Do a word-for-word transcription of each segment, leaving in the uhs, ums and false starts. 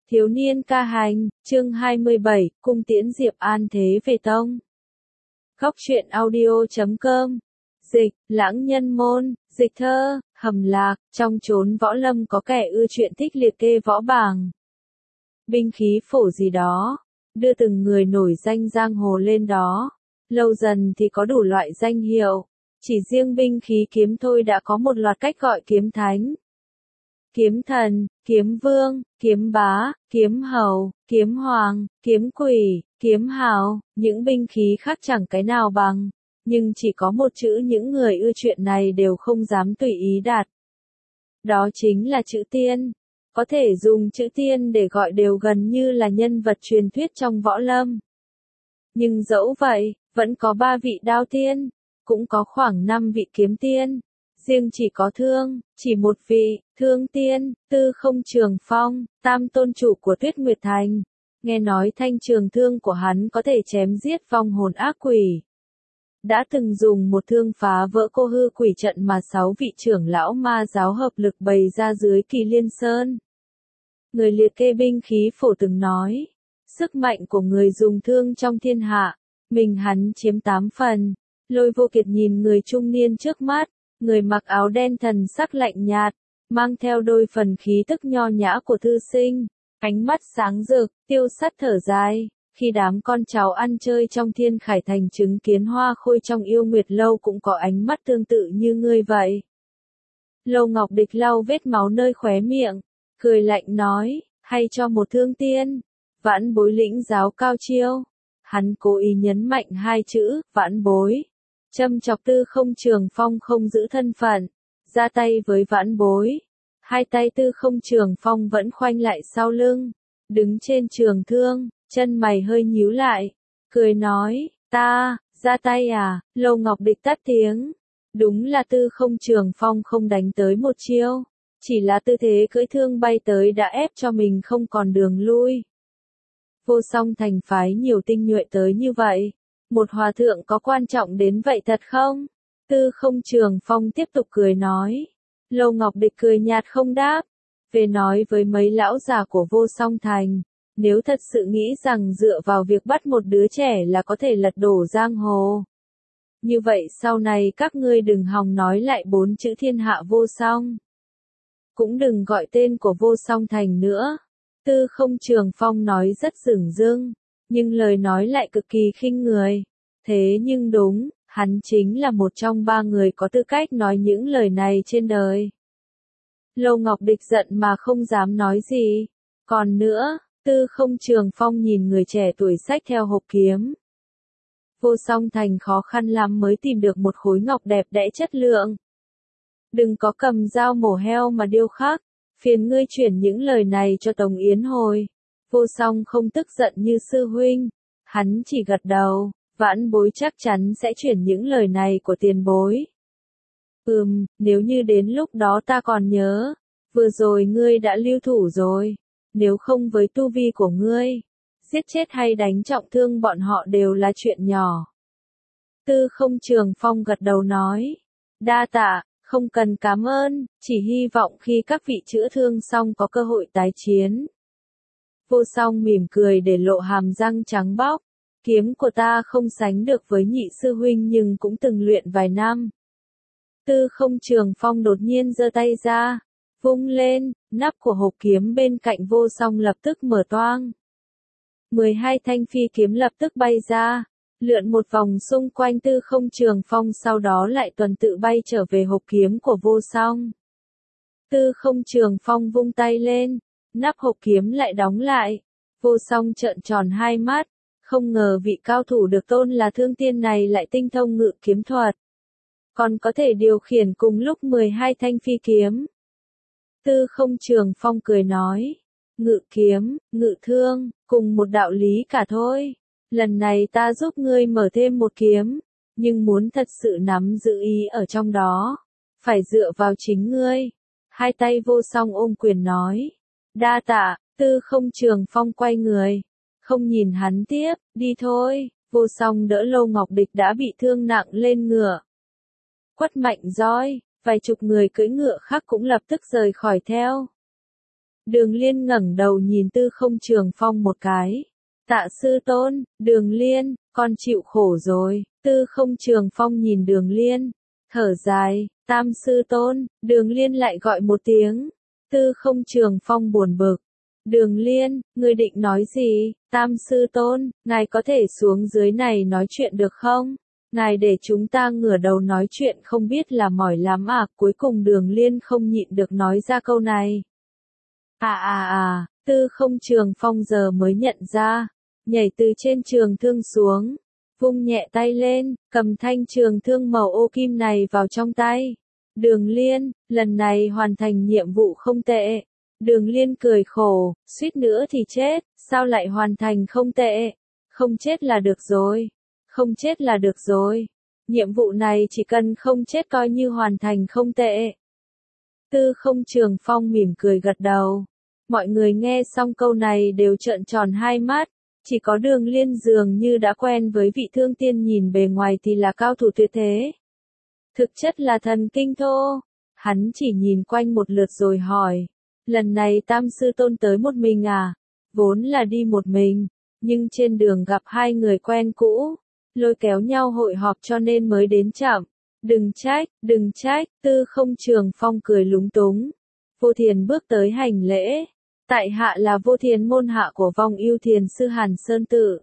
Thiếu niên ca hành, chương hai mươi bảy, cung tiễn Diệp An thế về tông. Góc truyện audio chấm com. Dịch, lãng nhân môn, dịch thơ, hầm lạc, trong chốn võ lâm có kẻ ưa chuyện thích liệt kê võ bảng. Binh khí phổ gì đó, đưa từng người nổi danh giang hồ lên đó. Lâu dần thì có đủ loại danh hiệu, chỉ riêng binh khí kiếm thôi đã có một loạt cách gọi kiếm thánh. Kiếm thần, kiếm vương, kiếm bá, kiếm hầu, kiếm hoàng, kiếm quỷ, kiếm hào, những binh khí khác chẳng cái nào bằng, nhưng chỉ có một chữ những người ưa chuyện này đều không dám tùy ý đặt. Đó chính là chữ tiên. Có thể dùng chữ tiên để gọi đều gần như là nhân vật truyền thuyết trong võ lâm. Nhưng dẫu vậy, vẫn có ba vị đao tiên, cũng có khoảng năm vị kiếm tiên. Riêng chỉ có thương, chỉ một vị, thương tiên, Tư Không Trường Phong, tam tôn chủ của Tuyết Nguyệt Thành. Nghe nói thanh trường thương của hắn có thể chém giết vong hồn ác quỷ. Đã từng dùng một thương phá vỡ cô hư quỷ trận mà sáu vị trưởng lão ma giáo hợp lực bày ra dưới Kỳ Liên Sơn. Người liệt kê binh khí phổ từng nói, sức mạnh của người dùng thương trong thiên hạ, mình hắn chiếm tám phần. Lôi Vô Kiệt nhìn người trung niên trước mắt, người mặc áo đen thần sắc lạnh nhạt, mang theo đôi phần khí tức nho nhã của thư sinh, ánh mắt sáng rực, tiêu sắt thở dài. Khi đám con cháu ăn chơi trong Thiên Khải Thành chứng kiến Hoa Khôi trong Yêu Nguyệt Lâu cũng có ánh mắt tương tự như ngươi vậy. Lâu Ngọc Địch lau vết máu nơi khóe miệng, cười lạnh nói, hay cho một thương tiên, vãn bối lĩnh giáo cao chiêu. Hắn cố ý nhấn mạnh hai chữ, vãn bối. Châm chọc Tư Không Trường Phong không giữ thân phận, ra tay với vãn bối. Hai tay Tư Không Trường Phong vẫn khoanh lại sau lưng, đứng trên trường thương, chân mày hơi nhíu lại, cười nói, ta, ra tay à, Lâu Ngọc Địch tắt tiếng. Đúng là Tư Không Trường Phong không đánh tới một chiêu, chỉ là tư thế cưỡi thương bay tới đã ép cho mình không còn đường lui. Vô Song Thành phái nhiều tinh nhuệ tới như vậy. Một hòa thượng có quan trọng đến vậy thật không? Tư Không Trường Phong tiếp tục cười nói. Lâu Ngọc Địch cười nhạt không đáp. Về nói với mấy lão già của Vô Song Thành, nếu thật sự nghĩ rằng dựa vào việc bắt một đứa trẻ là có thể lật đổ giang hồ. Như vậy sau này các ngươi đừng hòng nói lại bốn chữ thiên hạ vô song. Cũng đừng gọi tên của Vô Song Thành nữa. Tư Không Trường Phong nói rất dửng dưng, nhưng lời nói lại cực kỳ khinh người. Thế nhưng đúng, hắn chính là một trong ba người có tư cách nói những lời này trên đời. Lâu Ngọc Địch giận mà không dám nói gì. Còn nữa, Tư Không Trường Phong nhìn người trẻ tuổi xách theo hộp kiếm. Vô Song Thành khó khăn lắm mới tìm được một khối ngọc đẹp đẽ chất lượng. Đừng có cầm dao mổ heo mà điêu khắc, phiền ngươi chuyển những lời này cho Tống Yến hồi. Vô Song không tức giận như sư huynh, hắn chỉ gật đầu, vãn bối chắc chắn sẽ chuyển những lời này của tiền bối. Ừm, nếu như đến lúc đó ta còn nhớ, vừa rồi ngươi đã lưu thủ rồi, nếu không với tu vi của ngươi, giết chết hay đánh trọng thương bọn họ đều là chuyện nhỏ. Tư Không Trường Phong gật đầu nói, đa tạ, không cần cảm ơn, chỉ hy vọng khi các vị chữa thương xong có cơ hội tái chiến. Vô Song mỉm cười để lộ hàm răng trắng bóc, kiếm của ta không sánh được với nhị sư huynh nhưng cũng từng luyện vài năm. Tư Không Trường Phong đột nhiên giơ tay ra, vung lên, nắp của hộp kiếm bên cạnh Vô Song lập tức mở toang. mười hai thanh phi kiếm lập tức bay ra, lượn một vòng xung quanh Tư Không Trường Phong sau đó lại tuần tự bay trở về hộp kiếm của Vô Song. Tư Không Trường Phong vung tay lên, nắp hộp kiếm lại đóng lại. Vô Song trợn tròn hai mắt, không ngờ vị cao thủ được tôn là thương tiên này lại tinh thông ngự kiếm thuật. Còn có thể điều khiển cùng lúc mười hai thanh phi kiếm. Tư Không Trường Phong cười nói, ngự kiếm, ngự thương, cùng một đạo lý cả thôi. Lần này ta giúp ngươi mở thêm một kiếm, nhưng muốn thật sự nắm giữ ý ở trong đó, phải dựa vào chính ngươi. Hai tay Vô Song ôm quyền nói, đa tạ. Tư Không Trường Phong quay người, không nhìn hắn tiếp, đi thôi. Vô Song đỡ Lâu Ngọc Địch đã bị thương nặng lên ngựa, quất mạnh roi, vài chục người cưỡi ngựa khác cũng lập tức rời khỏi theo. Đường Liên ngẩng đầu nhìn Tư Không Trường Phong một cái. Tạ sư tôn, Đường Liên, con chịu khổ rồi. Tư Không Trường Phong nhìn Đường Liên, thở dài. Tam sư tôn, Đường Liên lại gọi một tiếng. Tư Không Trường Phong buồn bực. Đường Liên, ngươi định nói gì? Tam sư tôn, ngài có thể xuống dưới này nói chuyện được không? Ngài để chúng ta ngửa đầu nói chuyện không biết là mỏi lắm à? Cuối cùng Đường Liên không nhịn được nói ra câu này. À à à, Tư Không Trường Phong giờ mới nhận ra, nhảy từ trên trường thương xuống, vung nhẹ tay lên, cầm thanh trường thương màu ô kim này vào trong tay. Đường Liên, lần này hoàn thành nhiệm vụ không tệ. Đường Liên cười khổ, suýt nữa thì chết, sao lại hoàn thành không tệ? Không chết là được rồi. Không chết là được rồi. Nhiệm vụ này chỉ cần không chết coi như hoàn thành không tệ. Tư Không Trường Phong mỉm cười gật đầu. Mọi người nghe xong câu này đều trợn tròn hai mắt. Chỉ có Đường Liên dường như đã quen với vị thương tiên nhìn bề ngoài thì là cao thủ tuyệt thế. Thực chất là thần kinh thô. Hắn chỉ nhìn quanh một lượt rồi hỏi. Lần này Tam sư tôn tới một mình à? Vốn là đi một mình. Nhưng trên đường gặp hai người quen cũ. Lôi kéo nhau hội họp cho nên mới đến chậm. Đừng trách, đừng trách. Tư Không Trường Phong cười lúng túng. Vô Thiền bước tới hành lễ. Tại hạ là Vô Thiền môn hạ của Vong Ưu Thiền sư Hàn Sơn Tự.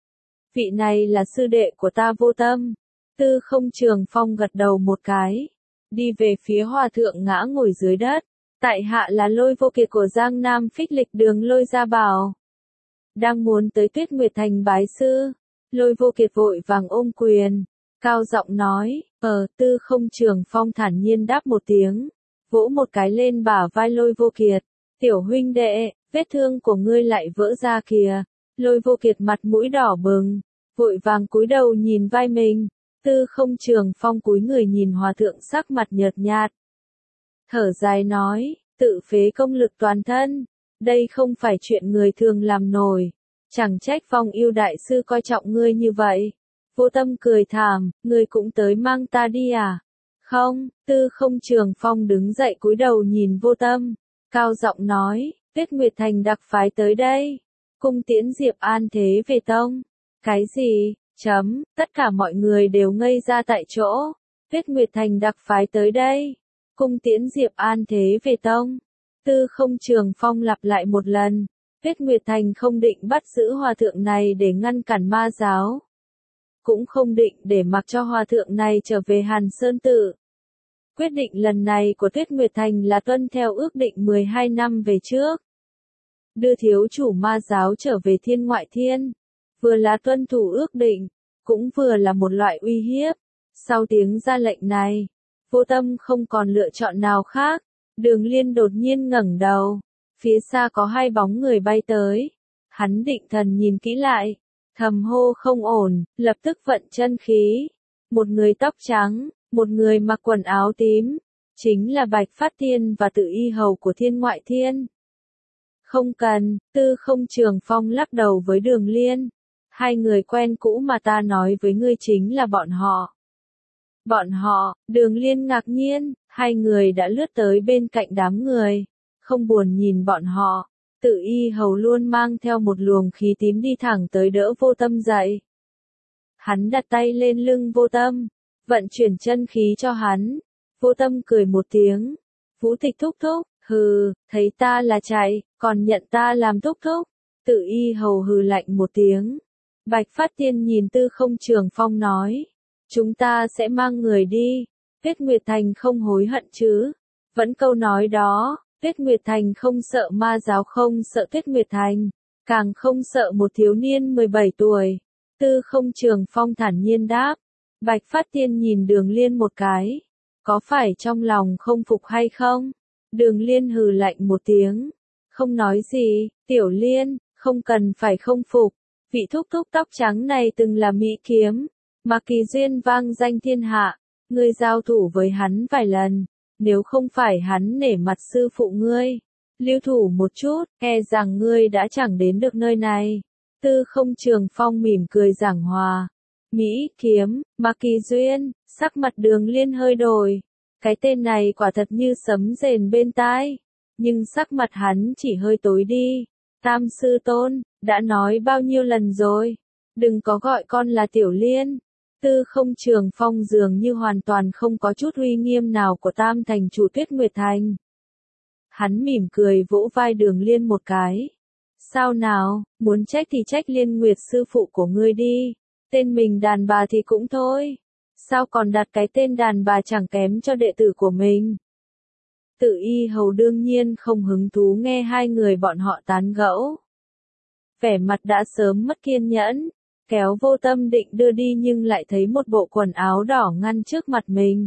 Vị này là sư đệ của ta Vô Tâm. Tư Không Trường Phong gật đầu một cái. Đi về phía hòa thượng ngã ngồi dưới đất. Tại hạ là Lôi Vô Kiệt của Giang Nam Phích Lịch Đường Lôi Gia Bảo. Đang muốn tới Tuyết Nguyệt Thành bái sư. Lôi Vô Kiệt vội vàng ôm quyền. Cao giọng nói, ờ, Tư Không Trường Phong thản nhiên đáp một tiếng. Vỗ một cái lên bả vai Lôi Vô Kiệt. Tiểu huynh đệ, vết thương của ngươi lại vỡ ra kìa. Lôi Vô Kiệt mặt mũi đỏ bừng. Vội vàng cúi đầu nhìn vai mình. Tư Không Trường Phong cúi người nhìn hòa thượng sắc mặt nhợt nhạt. Thở dài nói, tự phế công lực toàn thân. Đây không phải chuyện người thường làm nổi. Chẳng trách Vong Ưu đại sư coi trọng ngươi như vậy. Vô Tâm cười thảm, ngươi cũng tới mang ta đi à? Không, Tư Không Trường Phong đứng dậy cúi đầu nhìn Vô Tâm. Cao giọng nói, Tuyết Nguyệt Thành đặc phái tới đây. Cung tiễn Diệp An Thế về tông. Cái gì? Chấm, tất cả mọi người đều ngây ra tại chỗ. Tuyết Nguyệt Thành đặc phái tới đây. Cung tiễn Diệp An Thế về tông. Tư Không Trường Phong lặp lại một lần. Tuyết Nguyệt Thành không định bắt giữ hòa thượng này để ngăn cản ma giáo. Cũng không định để mặc cho hòa thượng này trở về Hàn Sơn Tự. Quyết định lần này của Tuyết Nguyệt Thành là tuân theo ước định mười hai năm về trước. Đưa thiếu chủ ma giáo trở về Thiên Ngoại Thiên. Vừa là tuân thủ ước định, cũng vừa là một loại uy hiếp. Sau tiếng ra lệnh này, Vô Tâm không còn lựa chọn nào khác. Đường Liên đột nhiên ngẩng đầu. Phía xa có hai bóng người bay tới. Hắn định thần nhìn kỹ lại. Thầm hô không ổn, lập tức vận chân khí. Một người tóc trắng, một người mặc quần áo tím. Chính là Bạch Phát Thiên và Tự Y Hầu của Thiên Ngoại Thiên. Không cần, Tư Không Trường Phong lắc đầu với Đường Liên. Hai người quen cũ mà ta nói với ngươi chính là bọn họ. Bọn họ, Đường Liên ngạc nhiên, hai người đã lướt tới bên cạnh đám người. Không buồn nhìn bọn họ, Tự Y Hầu luôn mang theo một luồng khí tím đi thẳng tới đỡ Vô Tâm dậy. Hắn đặt tay lên lưng Vô Tâm, vận chuyển chân khí cho hắn. Vô Tâm cười một tiếng. Vũ Tịch thúc thúc, hừ, thấy ta là chạy, còn nhận ta làm thúc thúc. Tự Y Hầu hừ lạnh một tiếng. Bạch Phát Tiên nhìn Tư Không Trường Phong nói. Chúng ta sẽ mang người đi. Tuyết Nguyệt Thành không hối hận chứ. Vẫn câu nói đó. Tuyết Nguyệt Thành không sợ ma giáo, không sợ Tuyết Nguyệt Thành. Càng không sợ một thiếu niên mười bảy tuổi. Tư Không Trường Phong thản nhiên đáp. Bạch Phát Tiên nhìn Đường Liên một cái. Có phải trong lòng không phục hay không? Đường Liên hừ lạnh một tiếng. Không nói gì, Tiểu Liên, không cần phải không phục. Vị thúc thúc tóc trắng này từng là Mỹ Kiếm. Mà Kỳ Duyên vang danh thiên hạ. Ngươi giao thủ với hắn vài lần. Nếu không phải hắn nể mặt sư phụ ngươi, lưu thủ một chút, e rằng ngươi đã chẳng đến được nơi này. Tư Không Trường Phong mỉm cười giảng hòa. Mỹ Kiếm, mà Kỳ Duyên, sắc mặt Đường Liên hơi đổi. Cái tên này quả thật như sấm rền bên tai. nhưng sắc mặt hắn chỉ hơi tối đi. Tam sư tôn, đã nói bao nhiêu lần rồi, đừng có gọi con là Tiểu Liên. Tư Không Trường Phong dường như hoàn toàn không có chút uy nghiêm nào của Tam thành chủ Tuyết Nguyệt Thành. Hắn mỉm cười vỗ vai Đường Liên một cái. Sao nào, muốn trách thì trách Liên Nguyệt sư phụ của ngươi đi, tên mình đàn bà thì cũng thôi. Sao còn đặt cái tên đàn bà chẳng kém cho đệ tử của mình? Tự Y Hầu đương nhiên không hứng thú nghe hai người bọn họ tán gẫu. Vẻ mặt đã sớm mất kiên nhẫn, kéo Vô Tâm định đưa đi nhưng lại thấy một bộ quần áo đỏ ngăn trước mặt mình.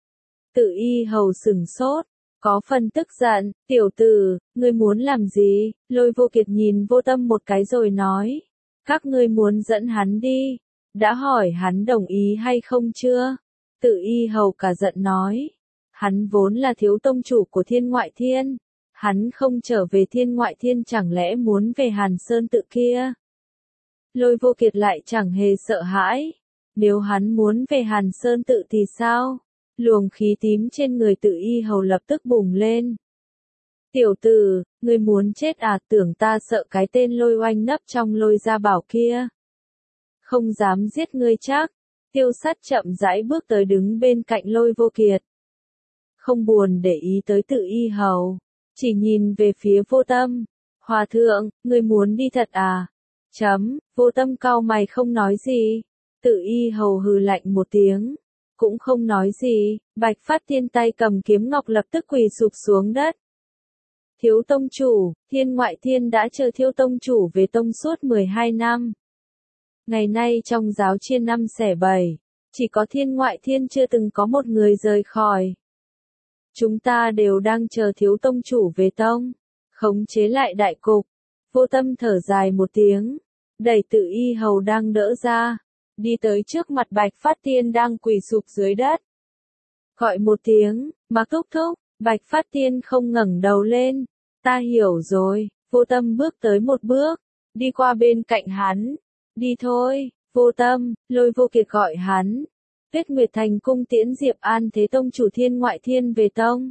Tự Y Hầu sửng sốt, có phần tức giận, tiểu tử, ngươi muốn làm gì? Lôi Vô Kiệt nhìn Vô Tâm một cái rồi nói, các ngươi muốn dẫn hắn đi, đã hỏi hắn đồng ý hay không chưa? Tự Y Hầu cả giận nói, hắn vốn là thiếu tông chủ của Thiên Ngoại Thiên, hắn không trở về Thiên Ngoại Thiên chẳng lẽ muốn về Hàn Sơn tự kia? Lôi Vô Kiệt lại chẳng hề sợ hãi, nếu hắn muốn về Hàn Sơn tự thì sao? Luồng khí tím trên người Tự Y Hầu lập tức bùng lên. Tiểu tử, ngươi muốn chết à? Tưởng ta sợ cái tên Lôi Oanh nấp trong Lôi Gia Bảo kia. Không dám giết ngươi chắc. Tiêu Sắt chậm rãi bước tới đứng bên cạnh Lôi Vô Kiệt. Không buồn để ý tới Tự Y Hầu, chỉ nhìn về phía Vô Tâm. Hòa thượng, ngươi muốn đi thật à? Chấm, Vô Tâm cau mày không nói gì. Tự Y Hầu hừ lạnh một tiếng, cũng không nói gì. Bạch Phát Tiên tay cầm kiếm ngọc lập tức quỳ sụp xuống đất. Thiếu tông chủ, Thiên Ngoại Thiên đã chờ Thiếu tông chủ về tông suốt mười hai năm. Ngày nay trong giáo chia năm xẻ bảy, chỉ có Thiên Ngoại Thiên chưa từng có một người rời khỏi. Chúng ta đều đang chờ Thiếu tông chủ về tông, khống chế lại đại cục. Vô Tâm thở dài một tiếng, đẩy Tự Y Hầu đang đỡ ra, đi tới trước mặt Bạch Phát Tiên đang quỳ sụp dưới đất. Gọi một tiếng, Mạc thúc thúc. Bạch Phát Tiên không ngẩng đầu lên. Ta hiểu rồi. Vô Tâm bước tới một bước, đi qua bên cạnh hắn. Đi thôi, Vô Tâm. Lôi Vô Kiệt gọi hắn. Tuyết Nguyệt Thành cung tiễn Diệp An Thế tông chủ Thiên Ngoại Thiên về tông.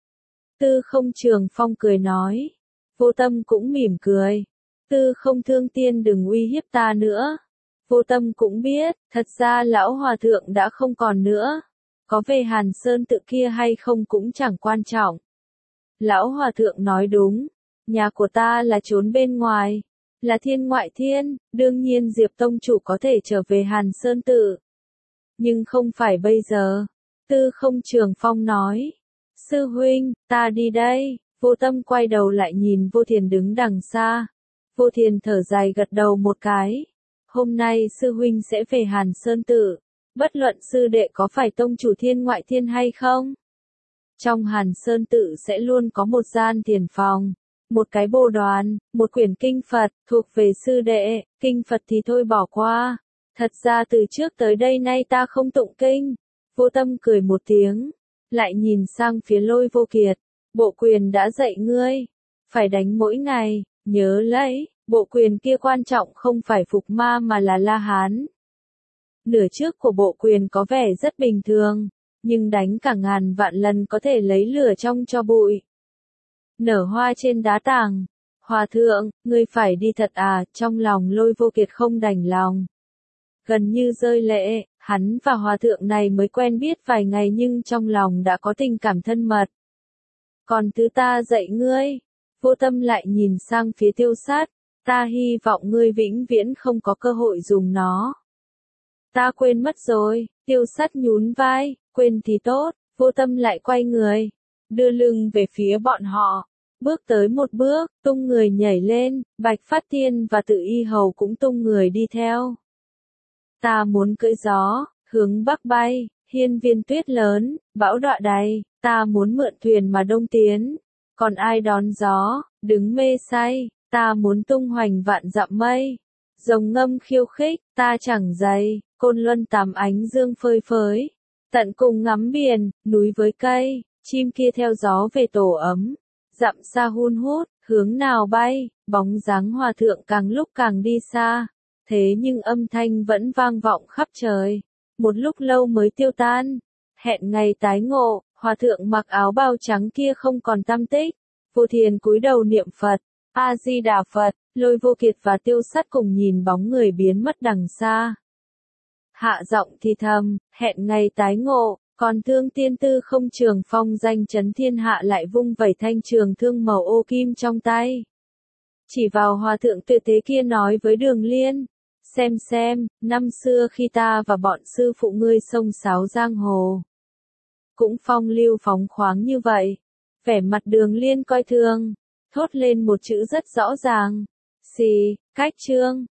Tư Không Trường Phong cười nói. Vô Tâm cũng mỉm cười. Tư Không Thương Tiên đừng uy hiếp ta nữa. Vô Tâm cũng biết, thật ra lão hòa thượng đã không còn nữa. Có về Hàn Sơn tự kia hay không cũng chẳng quan trọng. Lão hòa thượng nói đúng, nhà của ta là trốn bên ngoài, là Thiên Ngoại Thiên, đương nhiên Diệp tông chủ có thể trở về Hàn Sơn tự. Nhưng không phải bây giờ. Tư Không Trường Phong nói. Sư huynh, ta đi đây. Vô Tâm quay đầu lại nhìn Vô Thiền đứng đằng xa. Vô Thiền thở dài gật đầu một cái. Hôm nay sư huynh sẽ về Hàn Sơn tự. Bất luận sư đệ có phải tông chủ Thiên Ngoại Thiên hay không. Trong Hàn Sơn tự sẽ luôn có một gian tiền phòng, một cái bồ đoàn, một quyển kinh Phật, thuộc về sư đệ. Kinh Phật thì thôi bỏ qua. Thật ra từ trước tới đây nay ta không tụng kinh. Vô Tâm cười một tiếng, lại nhìn sang phía Lôi Vô Kiệt. Bộ quyền đã dạy ngươi, phải đánh mỗi ngày, nhớ lấy, bộ quyền kia quan trọng không phải Phục Ma mà là La Hán. Nửa trước của bộ quyền có vẻ rất bình thường, nhưng đánh cả ngàn vạn lần có thể lấy lửa trong tro bụi. Nở hoa trên đá tàng. Hòa thượng, ngươi phải đi thật à? Trong lòng Lôi Vô Kiệt không đành lòng, gần như rơi lệ. Hắn và hòa thượng này mới quen biết vài ngày nhưng trong lòng đã có tình cảm thân mật. Còn thứ ta dạy ngươi. Vô Tâm lại nhìn sang phía Tiêu Sát. Ta hy vọng ngươi vĩnh viễn không có cơ hội dùng nó. Ta quên mất rồi. Tiêu Sát nhún vai. Quên thì tốt. Vô Tâm lại quay người, đưa lưng về phía bọn họ, bước tới một bước, tung người nhảy lên. Bạch Phát Tiên và Tự Y Hầu cũng tung người đi theo. Ta muốn cưỡi gió, hướng bắc bay, hiên viên tuyết lớn, bão đọa đầy. Ta muốn mượn thuyền mà đông tiến, còn ai đón gió, đứng mê say. Ta muốn tung hoành vạn dặm mây, rồng ngâm khiêu khích. Ta chẳng dày, côn luân tám ánh dương phơi phới, tận cùng ngắm biển, núi với cây. Chim kia theo gió về tổ ấm, dặm xa hun hút, hướng nào bay. Bóng dáng hòa thượng càng lúc càng đi xa, thế nhưng âm thanh vẫn vang vọng khắp trời, một lúc lâu mới tiêu tan. Hẹn ngày tái ngộ. Hòa thượng mặc áo bào trắng kia không còn tăm tích, Vô Thiền cúi đầu niệm Phật, A-di-đà Phật, Lôi Vô Kiệt và Tiêu Sắt cùng nhìn bóng người biến mất đằng xa. Hạ giọng thì thầm, hẹn ngày tái ngộ, còn Thương Tiên Tư không Trường Phong danh chấn thiên hạ lại vung vẩy thanh trường thương màu ô kim trong tay. Chỉ vào hòa thượng tuyệt thế kia nói với Đường Liên, xem xem, năm xưa khi ta và bọn sư phụ ngươi xông xáo giang hồ. Cũng phong lưu phóng khoáng như vậy. Vẻ mặt Đường Liên coi thường, thốt lên một chữ rất rõ ràng. Xì, cách trương,